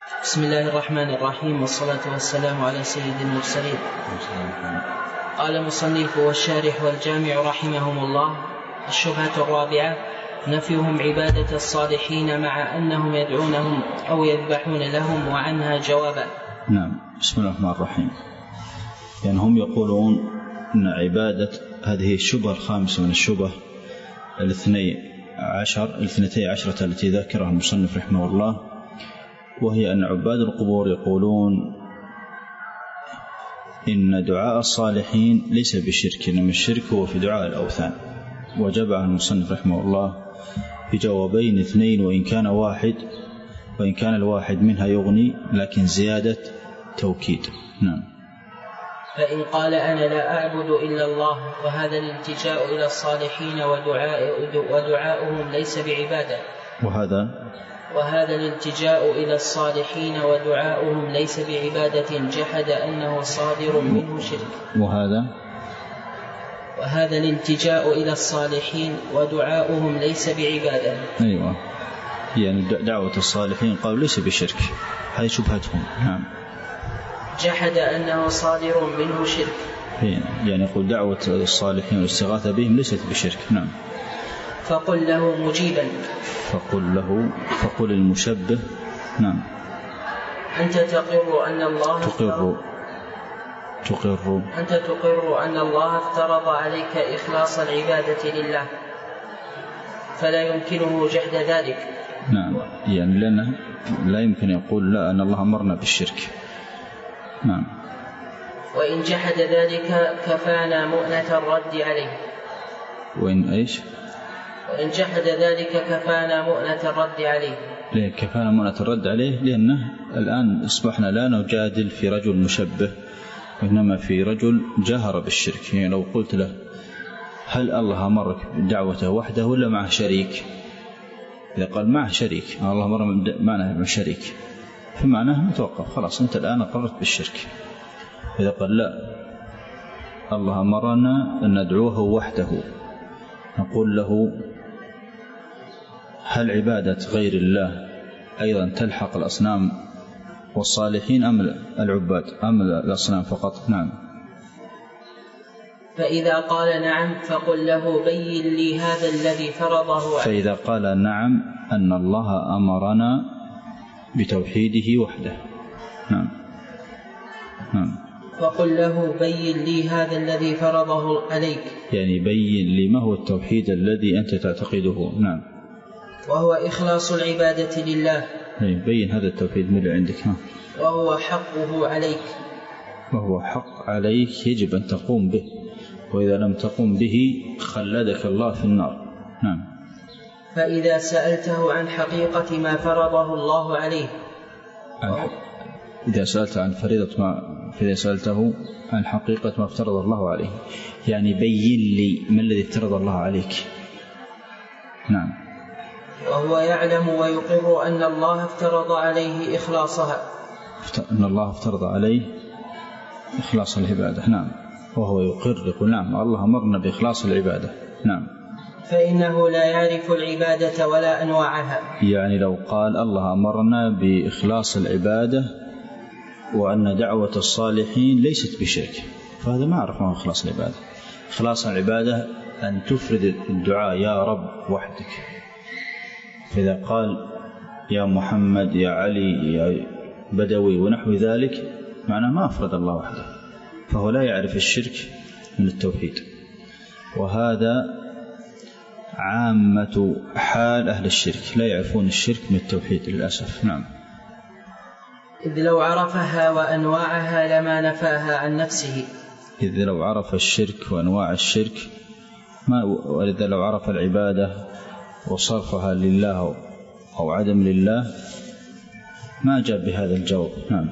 بسم الله الرحمن الرحيم، والصلاة والسلام على سيد المرسلين. قال المصنف والشارح والجامع رحمهم الله: الشبهة الرابعة نفيهم عبادة الصالحين مع أنهم يدعونهم أو يذبحون لهم، وعنها جوابا. نعم. بسم الله الرحمن الرحيم. يعني هم يقولون أن عبادة هذه الشبهة الخامسة من الشبه الاثنتي عشرة التي ذكرها المصنف رحمه الله، وهي أن عباد القبور يقولون إن دعاء الصالحين ليس بشرك، إنما الشرك هو في دعاء الأوثان. وجمع المصنف رحمه الله بجوابين اثنين، وإن كان الواحد منها يغني، لكن زيادة توكيد. نعم. فإن قال أنا لا أعبد إلا الله، وهذا الالتجاء إلى الصالحين ودعاؤهم ليس بعبادة. وهذا الالتجاء إلى الصالحين ودعاؤهم ليس بعبادة، جحد أنه صادر منه شرك. وهذا الالتجاء إلى الصالحين ودعاؤهم ليس بعبادة. أيوة، يعني دعوة الصالحين قالوا ليس بشرك، هذه شبهتهم. نعم. جحد أنه صادر منه شرك، يعني يقول دعوة الصالحين والاستغاثة بهم ليست بشرك. نعم. فقل له مجيبا، فقل المشبه. نعم. أنت تقر أن الله تقر أن الله افترض عليك إخلاص العبادة لله، فلا يمكنه جحد ذلك. نعم، يعني لأنه لا يمكن يقول لا أن الله أمرنا بالشرك. نعم. وإن جحد ذلك كفانا مؤنة الرد عليه. وإن جحد ذلك كفانا مؤنة الرد عليه. ليه كفانا مؤنة الرد عليه؟ لأنه الآن أصبحنا لا نجادل في رجل مشبه، وإنما في رجل جاهر بالشرك. يعني لو قلت له هل الله أمرك بدعوته وحده ولا معه شريك؟ إذا قال معه شريك، الله أمر معنا بشريك، فمعناه نتوقف، خلاص أنت الآن أقررت بالشرك. إذا قال لا، الله أمرنا أن ندعوه وحده، نقول له هل عبادة غير الله أيضا تلحق الأصنام والصالحين أم العباد أم الأصنام فقط؟ نعم. فإذا قال نعم فقل له بين لي هذا الذي فرضه عليك. فإذا قال نعم أن الله أمرنا بتوحيده وحده. نعم. فقل له بين لي هذا الذي فرضه عليك، يعني بين لي ما هو التوحيد الذي أنت تعتقده. نعم. وهو إخلاص العبادة لله. بين هذا التوحيد من اللي عندك. وهو حقه عليك، يجب أن تقوم به، وإذا لم تقوم به خلدك الله في النار. نعم. فإذا سألته عن حقيقة ما فرضه الله عليه، إذا سألته عن حقيقة ما افترض الله عليه، يعني بين لي ما الذي افترض الله عليك. نعم. وهو يعلم ويقر أن الله افترض عليه إخلاصها، أن الله افترض عليه إخلاص العبادة. نعم. وهو يقر، يقول نعم الله أمرنا بإخلاص العبادة. نعم. فإنه لا يعرف العبادة ولا أنواعها. يعني لو قال الله أمرنا بإخلاص العبادة وأن دعوة الصالحين ليست بشرك، فهذا ما أعرف ما هو إخلاص العبادة. إخلاص العبادة أن تفرد الدعاء يا رب وحدك. فإذا قال يا محمد يا علي يا بدوي ونحو ذلك، معناه ما أفرد الله وحده، فهو لا يعرف الشرك من التوحيد. وهذا عامة حال أهل الشرك، لا يعرفون الشرك من التوحيد للأسف. نعم. إذ لو عرفها وأنواعها لما نفاها عن نفسه. إذ لو عرف الشرك وأنواع الشرك وإذا لو عرف العبادة وصرفها لله أو عدم لله ما جاء بهذا الجواب. نعم.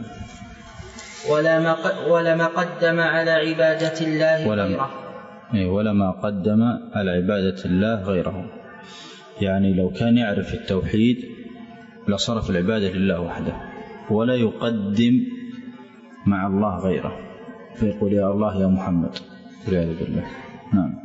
ولما قدم على عبادة الله غيره. ولما قدم على عبادة الله غيره، يعني لو كان يعرف التوحيد لصرف العبادة لله وحده، ولا يقدم مع الله غيره، فيقول يا الله يا محمد والعياذ بالله. نعم.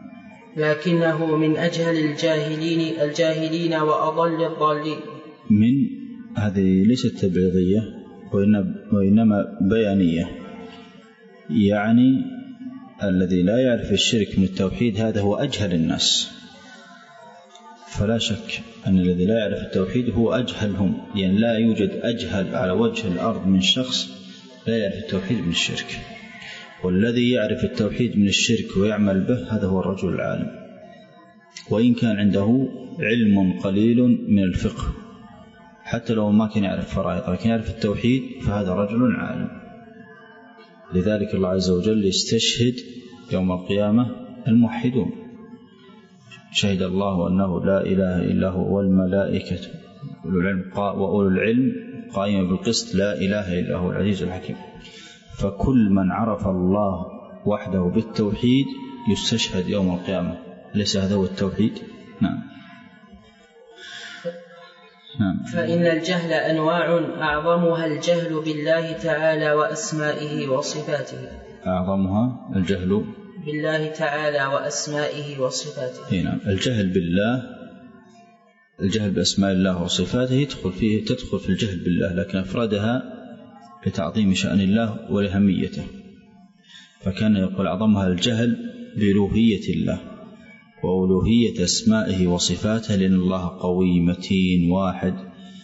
لكنه من أجهل الجاهلين وأضل الضالين. هذه ليست تبعيضية وإنما بيانية. يعني الذي لا يعرف الشرك من التوحيد هذا هو أجهل الناس، فلا شك أن الذي لا يعرف التوحيد هو أجهلهم، يعني لا يوجد أجهل على وجه الأرض من شخص لا يعرف التوحيد من الشرك. والذي يعرف التوحيد من الشرك ويعمل به هذا هو الرجل العالم، وإن كان عنده علم قليل من الفقه، حتى لو ما كان يعرف فرائض لكن يعرف التوحيد فهذا رجل عالم. لذلك الله عز وجل يستشهد يوم القيامة الموحدون، شهد الله أنه لا إله إلا هو والملائكة وأولو العلم قائما بالقسط لا إله إلا هو العزيز الحكيم. فكل من عرف الله وحده بالتوحيد يستشهد يوم القيامة. ليس هذا هو التوحيد؟ نعم. فإن الجهل أنواع أعظمها الجهل بالله تعالى وأسمائه وصفاته. أعظمها الجهل بالله تعالى وأسمائه وصفاته. نعم. الجهل بالله، الجهل بأسماء الله وصفاته تدخل في الجهل بالله، لكن أفردها لتعظيم شأن الله ولأهميته. فكان يقول أعظمها الجهل بألوهية الله وألوهية أسمائه وصفاته، لأن الله قوي متين واحد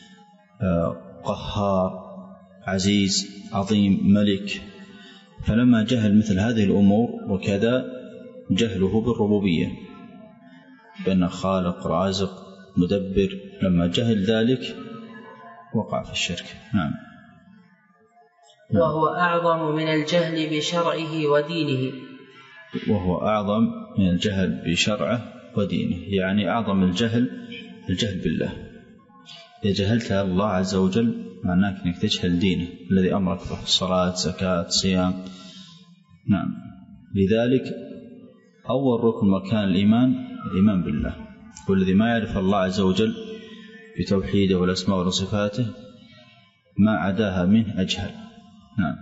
قهار عزيز عظيم ملك. فلما جهل مثل هذه الأمور، وكذا جهله بالربوبية بأنه خالق رازق مدبر، لما جهل ذلك وقع في الشرك. نعم. وهو أعظم من الجهل بشرعه ودينه. وهو أعظم من الجهل بشرعه ودينه، يعني أعظم الجهل بالله. إذا جهلت الله عز وجل معناه أنك تجهل دينه الذي أمرك به، صلاة زكاة صيام. نعم. لذلك أول ركن مكان الإيمان بالله، والذي ما يعرف الله عز وجل بتوحيده والأسماء وصفاته ما عداها منه أجهل. نعم.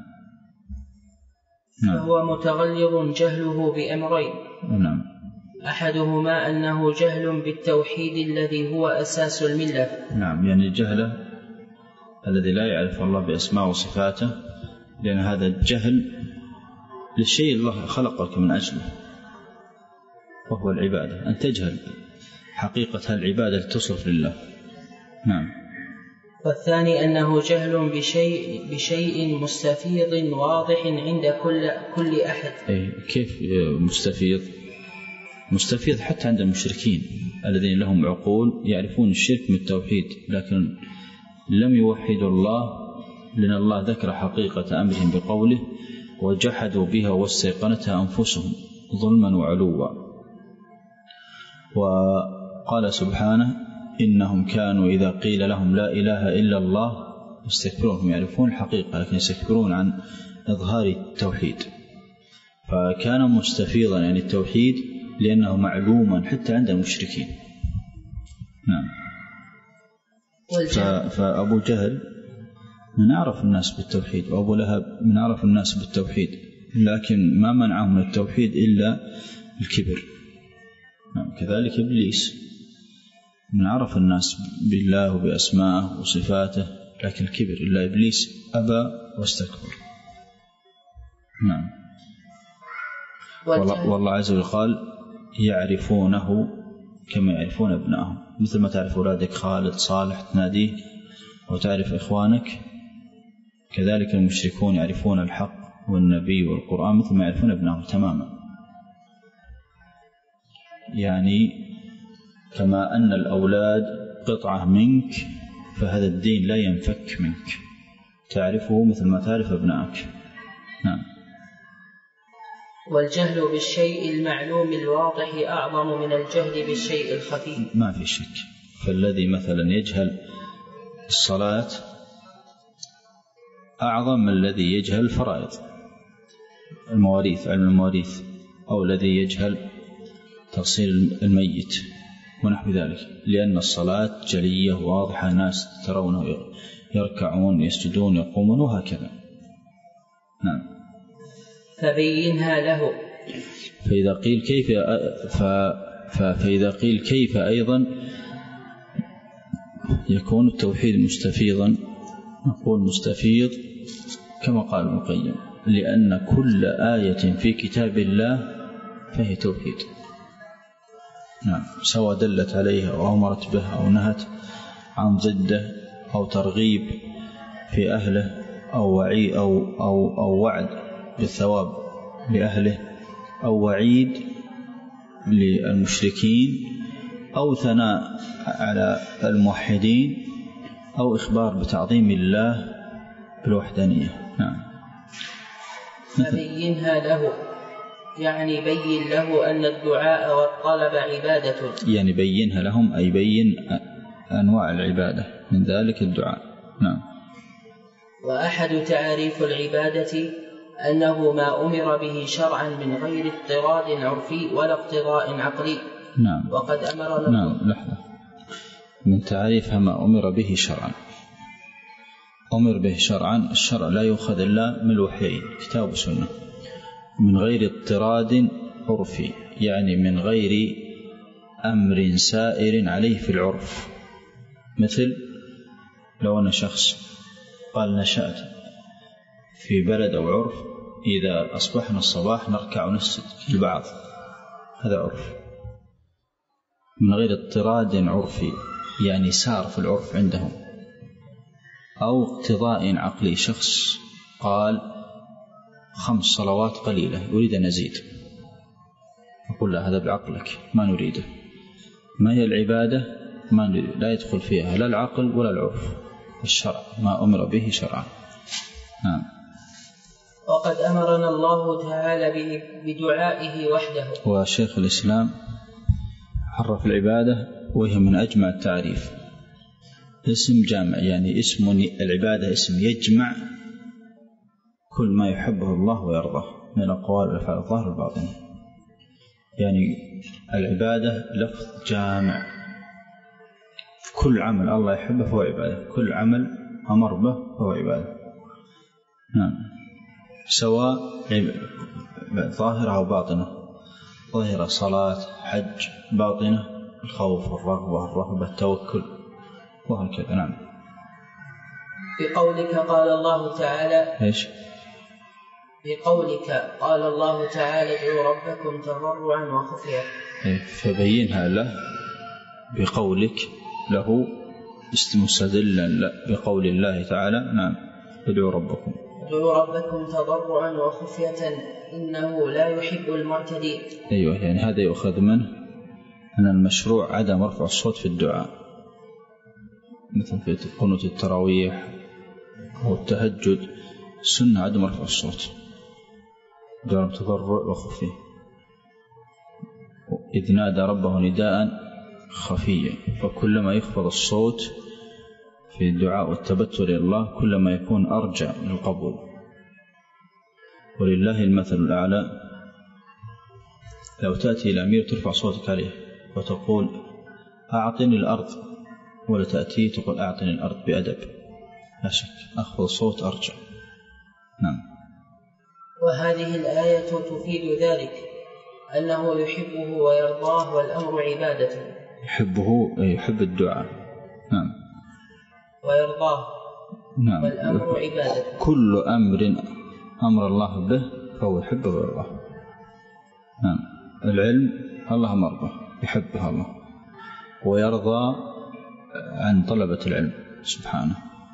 فهو متغلظ جهله بأمرين. نعم. أحدهما أنه جهل بالتوحيد الذي هو أساس الملة. نعم. يعني جهله الذي لا يعرف الله بأسماء وصفاته، لأن هذا الجهل للشيء الله خلقك من أجله، وهو العبادة، أن تجهل حقيقة العبادة لتصرف لله. نعم. والثاني أنه جهل بشيء مستفيض واضح عند كل أحد. كيف مستفيض حتى عند المشركين الذين لهم عقول يعرفون الشرك من التوحيد، لكن لم يوحدوا الله، لأن الله ذكر حقيقة أمرهم بقوله وجحدوا بها واستيقنتها أنفسهم ظلما وعلوا. وقال سبحانه إنهم كانوا إذا قيل لهم لا إله إلا الله يستكبرون. هم يعرفون الحقيقة لكن يستكبرون عن إظهار التوحيد. فكان مستفيضا يعني التوحيد لأنه معلوما حتى عند المشركين. نعم. فأبو جهل من عرف الناس بالتوحيد، وأبو لهب من عرف الناس بالتوحيد، لكن ما منعهم من التوحيد إلا الكبر. كذلك إبليس من عرف الناس بالله وبأسمائه وصفاته، لكن الكبر، إلا إبليس أبى واستكبر. نعم. والله عز وجل قال يعرفونه كما يعرفون أبنائهم، مثل ما تعرف أولادك خالد صالح تناديه وتعرف إخوانك، كذلك المشركون يعرفون الحق والنبي والقرآن مثل ما يعرفون أبنائهم تماما. يعني كما أن الأولاد قطعة منك، فهذا الدين لا ينفك منك، تعرفه مثل ما تعرف أبنائك. نعم. والجهل بالشيء المعلوم الواضح أعظم من الجهل بالشيء الخفي. ما في شك. فالذي مثلا يجهل الصلاة أعظم من الذي يجهل الفرائض، المواريث، علم المواريث، أو الذي يجهل تغسيل الميت ونحو ذلك، لأن الصلاة جلية واضحة، الناس ترونه يركعون يسجدون يقومون وهكذا. نعم. فبينها له. فإذا قيل كيف فإذا قيل كيف أيضا يكون التوحيد مستفيضا، نقول مستفيض كما قال ابن القيم، لأن كل آية في كتاب الله فهي توحيد، نعم، سواء دلت عليه أو أمرت به أو نهت عن ضده أو ترغيب في أهله أو وعيد أو وعد بالثواب لأهله أو وعيد للمشركين أو ثناء على الموحدين أو إخبار بتعظيم الله بالوحدانية. نعم. فبينها له، يعني بين له أن الدعاء والطلب عبادة، يعني بينها لهم أي بين أنواع العبادة، من ذلك الدعاء. نعم. وأحد تعاريف العبادة أنه ما أمر به شرعا من غير اضطراد عرفي ولا اقتضاء عقلي. نعم. وقد أمرنا. نعم، لحظة. من تعريفها ما أمر به شرعا، أمر به شرعا، الشرع لا يؤخذ إلا من الوحيين كتاب وسنة، من غير اضطراد عرفي، يعني من غير أمر سائر عليه في العرف، مثل لو أن شخص قال نشأت في بلد أو عرف إذا أصبحنا الصباح نركع ونسجد البعض، هذا عرف من غير اضطراد عرفي، يعني سار في العرف عندهم، أو اقتضاء عقلي، شخص قال 5 صلوات قليلة يريد أن نزيد، نقول لا، هذا بعقلك ما نريده. ما هي العبادة؟ ما نريد، لا يدخل فيها لا العقل ولا العرف، الشرع ما أمر به شرعا. نعم. وقد أمرنا الله تعالى بدعائه وحده. وشيخ الإسلام عرف العبادة وهي من أجمع التعريف، اسم جامع، يعني اسم العبادة اسم يجمع كل ما يحبه الله ويرضاه من الأقوال والأفعال الظاهرة والباطنة، يعني العبادة لفظ جامع، كل عمل الله يحبه فهو عبادة، كل عمل أمر به فهو عبادة. نعم. سواء ظاهرة أو باطنة، ظاهرة صلاة، حج، باطنة الخوف والرغبة الرهبة التوكل وهكذا. نعم. بقولك قال الله تعالى إيش؟ بقولك قال الله تعالى ادعوا ربكم تضرعا وخفية، فبينها له بقولك له مستدلا بقول الله تعالى. نعم. ادعوا ربكم تضرعا وخفية إنه لا يحب المعتدين. أيوة، يعني هذا يؤخذ منه أن المشروع عدم رفع الصوت في الدعاء، مثل في قنوت التراويح أو التهجد، السنة عدم رفع الصوت، دعاء تضرع وخفية، إذ نادى ربه نداء خفيا، فكلما يخفض الصوت في الدعاء والتبتل إلى الله كلما يكون أرجى للقبول. ولله المثل الأعلى، لو تأتي إلى أمير ترفع صوتك عليه وتقول أعطني الأرض، ولا تأتي تقول أعطني الأرض بأدب، لا شك أخفض الصوت أرجى. نعم. وهذه الآية تفيد ذلك أنه يحبه ويرضاه والأمر عبادة. يحبه يحب الدعاء. نعم. ويرضاه. نعم. والأمر عبادة. كل أمر أمر الله به فهو يحبه ويرضاه. نعم. العلم الله أمر به، يحبه الله ويرضى عن طلبة العلم سبحانه.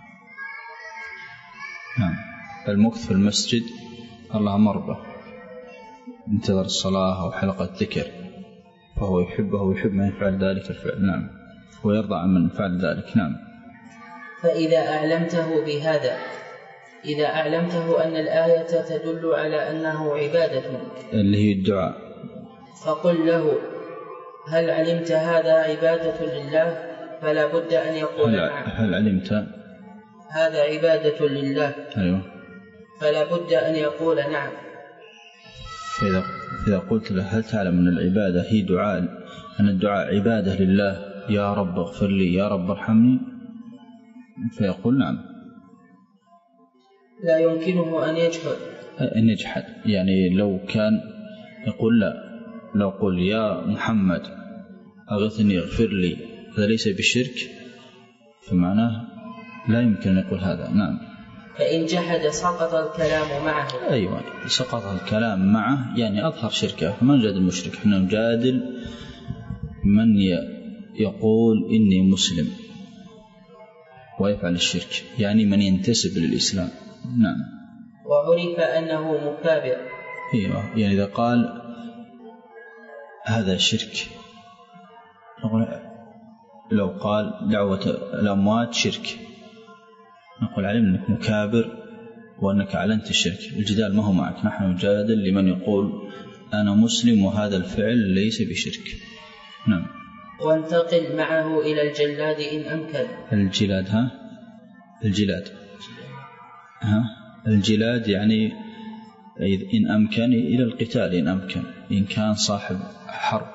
نعم. المكث في المسجد الله أمر به، انتظر الصلاة أو حلقة ذكر، فهو يحبه ويحب من يفعل ذلك الفعل. نعم. ويرضى عن من فعل ذلك. نعم. فإذا أعلمته بهذا، إذا أعلمته أن الآية تدل على أنه عبادة اللي هي الدعاء، فقل له هل علمت هذا عبادة لله؟ فلا بد أن يقول نعم. هل علمت هذا عبادة لله؟ أيوة. فلا بد أن يقول نعم. فإذا قلت له هل تعلم أن العبادة هي دعاء، أن الدعاء عبادة لله، يا رب اغفر لي، يا رب ارحمني، فيقول نعم. لا يمكنه أن يجحد. يعني لو كان يقول لا، لو قل يا محمد أغثني اغفر لي، هذا ليس بشرك، فمعناه لا يمكن أن يقول هذا. نعم. فإن جحد سقط الكلام معه. أيوة، سقط الكلام معه يعني أظهر شركه. فما نجادل المشرك، احنا نجادل من يقول إني مسلم ويفعل الشرك، يعني من ينتسب للإسلام. نعم. وعرف أنه مكابر. أيوة، يعني إذا قال هذا شرك، لو قال دعوة الأموات شرك نقول علم أنك مكابر وأنك أعلنت الشرك. الجدال ما هو معك، نحن نجادل لمن يقول أنا مسلم وهذا الفعل ليس بشرك. نعم. وانتقل معه إلى الجلاد إن أمكن. الجلاد الجلاد يعني إن أمكن إلى القتال، إن أمكن، إن كان صاحب حرب،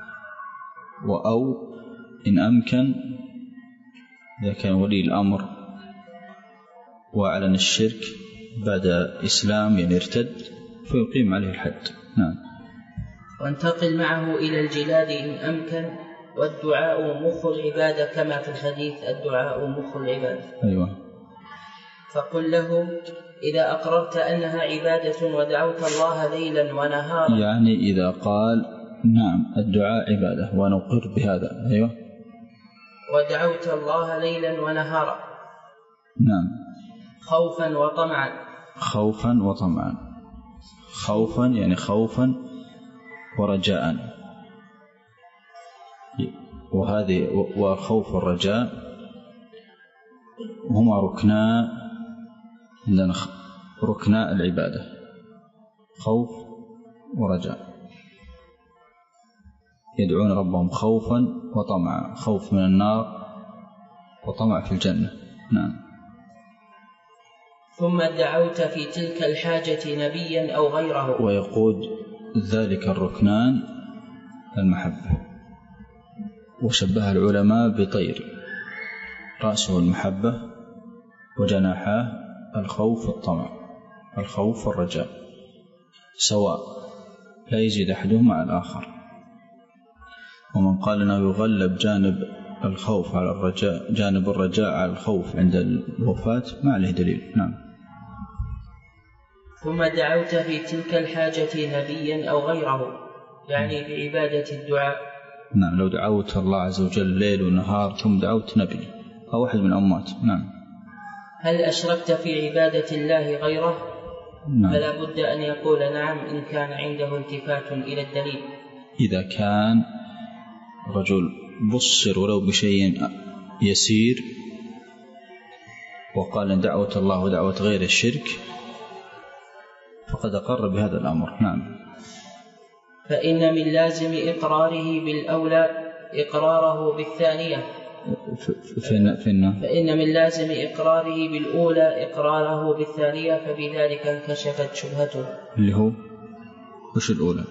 أو إن أمكن إذا كان ولي الأمر وأعلن الشرك بعد إسلام يعني ارتد فيقيم عليه الحد. نعم. وانتقل معه إلى الجلاد إن أمكن، والدعاء مخ العبادة كما في الحديث الدعاء مخ العبادة. أيوة. فقل له إذا أقررت أنها عبادة ودعوت الله ليلا ونهارا، يعني إذا قال نعم الدعاء عبادة وأنا أقر بهذا. أيوة. ودعوت الله ليلا ونهارا. نعم. خوفا وطمعا. خوفا يعني خوفا ورجاء، وهذه وخوف الرجاء هما ركنا العبادة، خوف ورجاء. يدعون ربهم خوفا وطمعا، خوف من النار وطمع في الجنة. نعم. ثم دعوت في تلك الحاجة نبيا أو غيره. ويقود ذلك الركنان المحبة، وشبه العلماء بطير رأسه المحبة وجناحاه الخوف والطمع، الخوف والرجاء سواء، لا يزيد أحدهما على الآخر. ومن قال أنه يغلب جانب الخوف على الرجاء، جانب الرجاء على الخوف عند الوفاة، ما عليه دليل. نعم. ثم دعوت في تلك الحاجة نبيا أو غيره، يعني بعبادة الدعاء. نعم. لو دعوت الله عز وجل ليل ونهار ثم دعوت نبي أو واحد من الأموات. نعم. هل أشركت في عبادة الله غيره؟ نعم. فلا بد أن يقول نعم إن كان عنده التفات إلى الدليل. إذا كان رجل بصر ولو بشيء يسير وقال إن دعوة الله ودعوة غير الشرك فقد أقر بهذا الأمر. نعم. فإن من لازم إقراره بالأولى إقراره بالثانية. فإن من لازم إقراره بالأولى إقراره بالثانية، فبذلك انكشفت شبهته. اللي هو وش الأولى؟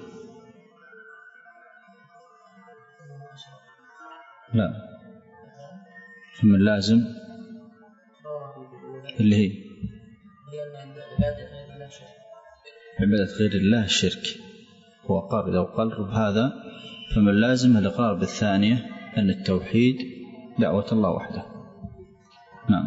لا، فمن لازم اللي هي عبادة غير الله الشرك. هو قال إذا قرر بهذا فمن لازم الإقرار بالثانية أن التوحيد دعوة الله وحده. نعم.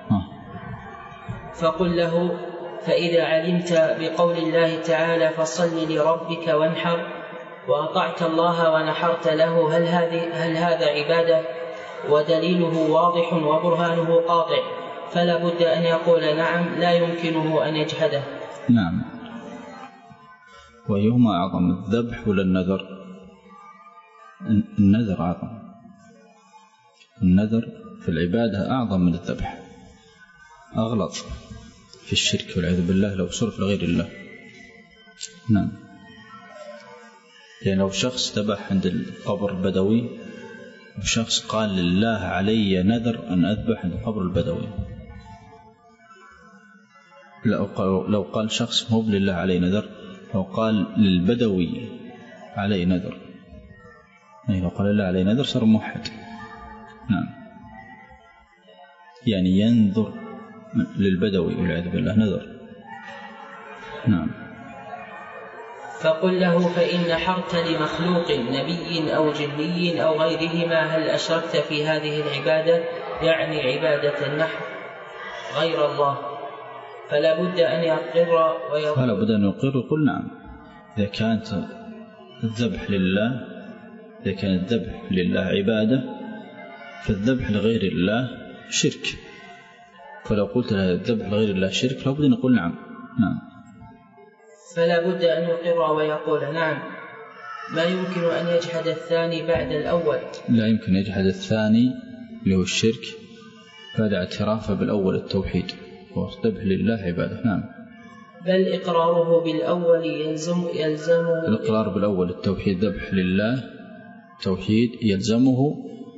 فقل له فإذا علمت بقول الله تعالى فصل لربك وانحر وأطعت الله ونحرت له، هل هذا عبادة؟ ودليله واضح وبرهانه قاطع، فلا بد أن يقول نعم، لا يمكنه أن يجحده. نعم. وأيهما أعظم، الذبح ولا النذر؟ النذر أعظم. النذر في العبادة أعظم من الذبح، أغلط في الشرك والعياذ بالله لو صرف لغير الله. نعم. يعني لو شخص ذبح عند القبر البدوي وشخص قال لله علي نذر أن أذبح عند القبر البدوي، لو قال شخص مو لله علي نذر، لو قال للبدوي علي نذر، لو قال لله علي نذر صار موحد. نعم. يعني ينذر للبدوي والعياذ بالله نذر. نعم. فقل له فإن نحرت لمخلوق نبي أو جني أو غيرهما هل أشركت في هذه العبادة؟ يعني عبادة النحر غير الله، فلا بد أن يقر ويقول. فلا بد أن يقر ويقول نعم. إذا كانت الذبح لله عبادة، فالذبح لغير الله شرك. فلو قلت له الذبح لغير الله شرك، لا بد أن يقول نعم. فلا بد أن يقر ويقول نعم. ما يمكن أن يجحد الثاني بعد الأول. لا يمكن يجحد الثاني اللي هو الشرك بعد اعترافه بالأول التوحيد والذبح لله عبادة. نعم. بل إقراره بالأول يلزمه. الإقرار بالأول التوحيد ذبح لله توحيد يلزمه.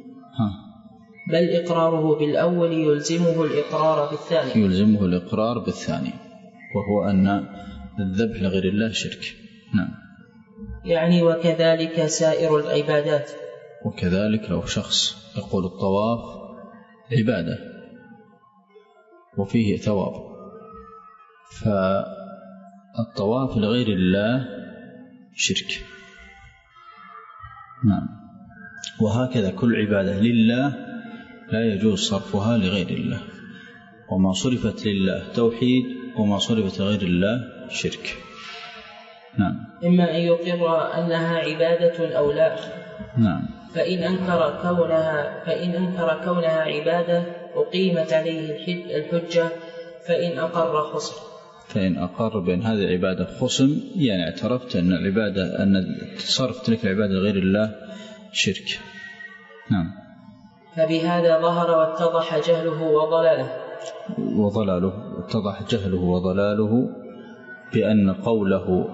بل إقراره بالأول يلزمه الإقرار بالثاني. وهو أن الذبح لغير الله شرك. نعم. يعني وكذلك سائر العبادات. وكذلك لو شخص يقول الطواف عبادة وفيه ثواب، فالطواف لغير الله شرك. نعم. وهكذا كل عبادة لله لا يجوز صرفها لغير الله، وما صرفت لله توحيد وما صرفت لغير الله شرك. نعم. إما أن يقر أنها عبادة أو لا. نعم. فإن أنكر كونها عبادة أقيمت عليه الحجة، فإن أقر بأن هذه العبادة خصم، يعني اعترفت أن العبادة أن صرف تلك العبادة لغير الله شرك. نعم. فبهذا ظهر واتضح جهله وضلاله بأن قوله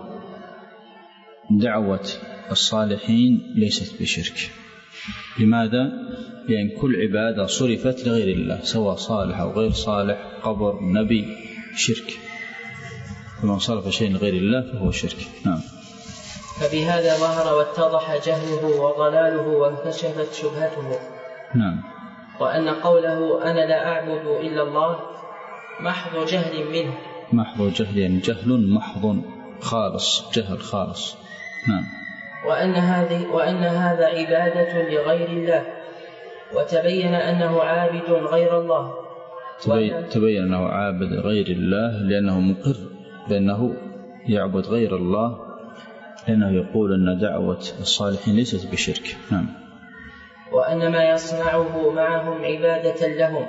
دعوة الصالحين ليست بشرك. لماذا؟ لأن كل عبادة صرفت لغير الله سواء صالح أو غير صالح، قبر، نبي، شرك. فمن صرف شيء لغير الله فهو شرك. نعم. فبهذا ظهر واتضح جهله وضلاله وانكشفت شبهته. نعم. وأن قوله أنا لا أعبد إلا الله محض جهل منه. محض جهل، يعني جهل محض خالص، جهل خالص. نعم. وأن هذا عبادة لغير الله، وتبين أنه عابد غير الله. تبين أنه عابد غير الله لأنه مقر بأنه يعبد غير الله، لأنه يقول أن دعوة الصالحين ليست بشرك. نعم. وأن ما يصنعه معهم عبادة لهم.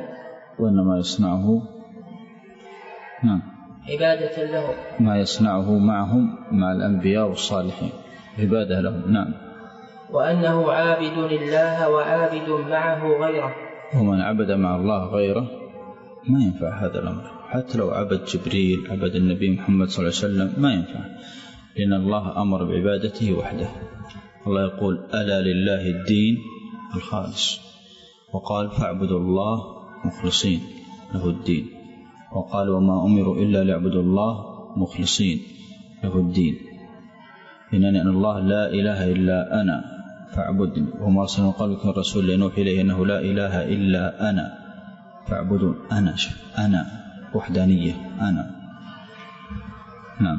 عبادة لهم. ما يصنعه معهم مع الأنبياء والصالحين عبادة لهم. نعم. وأنه عابد لله وعابد معه غيره. ومن عبد مع الله غيره ما ينفع هذا الأمر، حتى لو عبد جبريل، عبد النبي محمد صلى الله عليه وسلم، ما ينفع، لأن الله أمر بعبادته وحده. الله يقول ألا لله الدين الخالص، وقال فاعبدوا الله مخلصين له الدين، وقال وما أمروا إلا ليعبدوا الله مخلصين له الدين، إنني أن الله لا إله إلا أنا فاعبدني، وما أرسلنا قبلك الرسول لنوحي إليه أنه لا إله إلا أنا فاعبدون. أنا وحدانية أنا. نعم.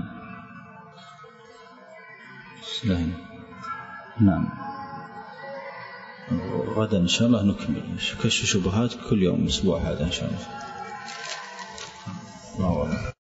نعم. غدا إن شاء الله نكمل كشف شبهات كل يوم الأسبوع هذا إن شاء الله.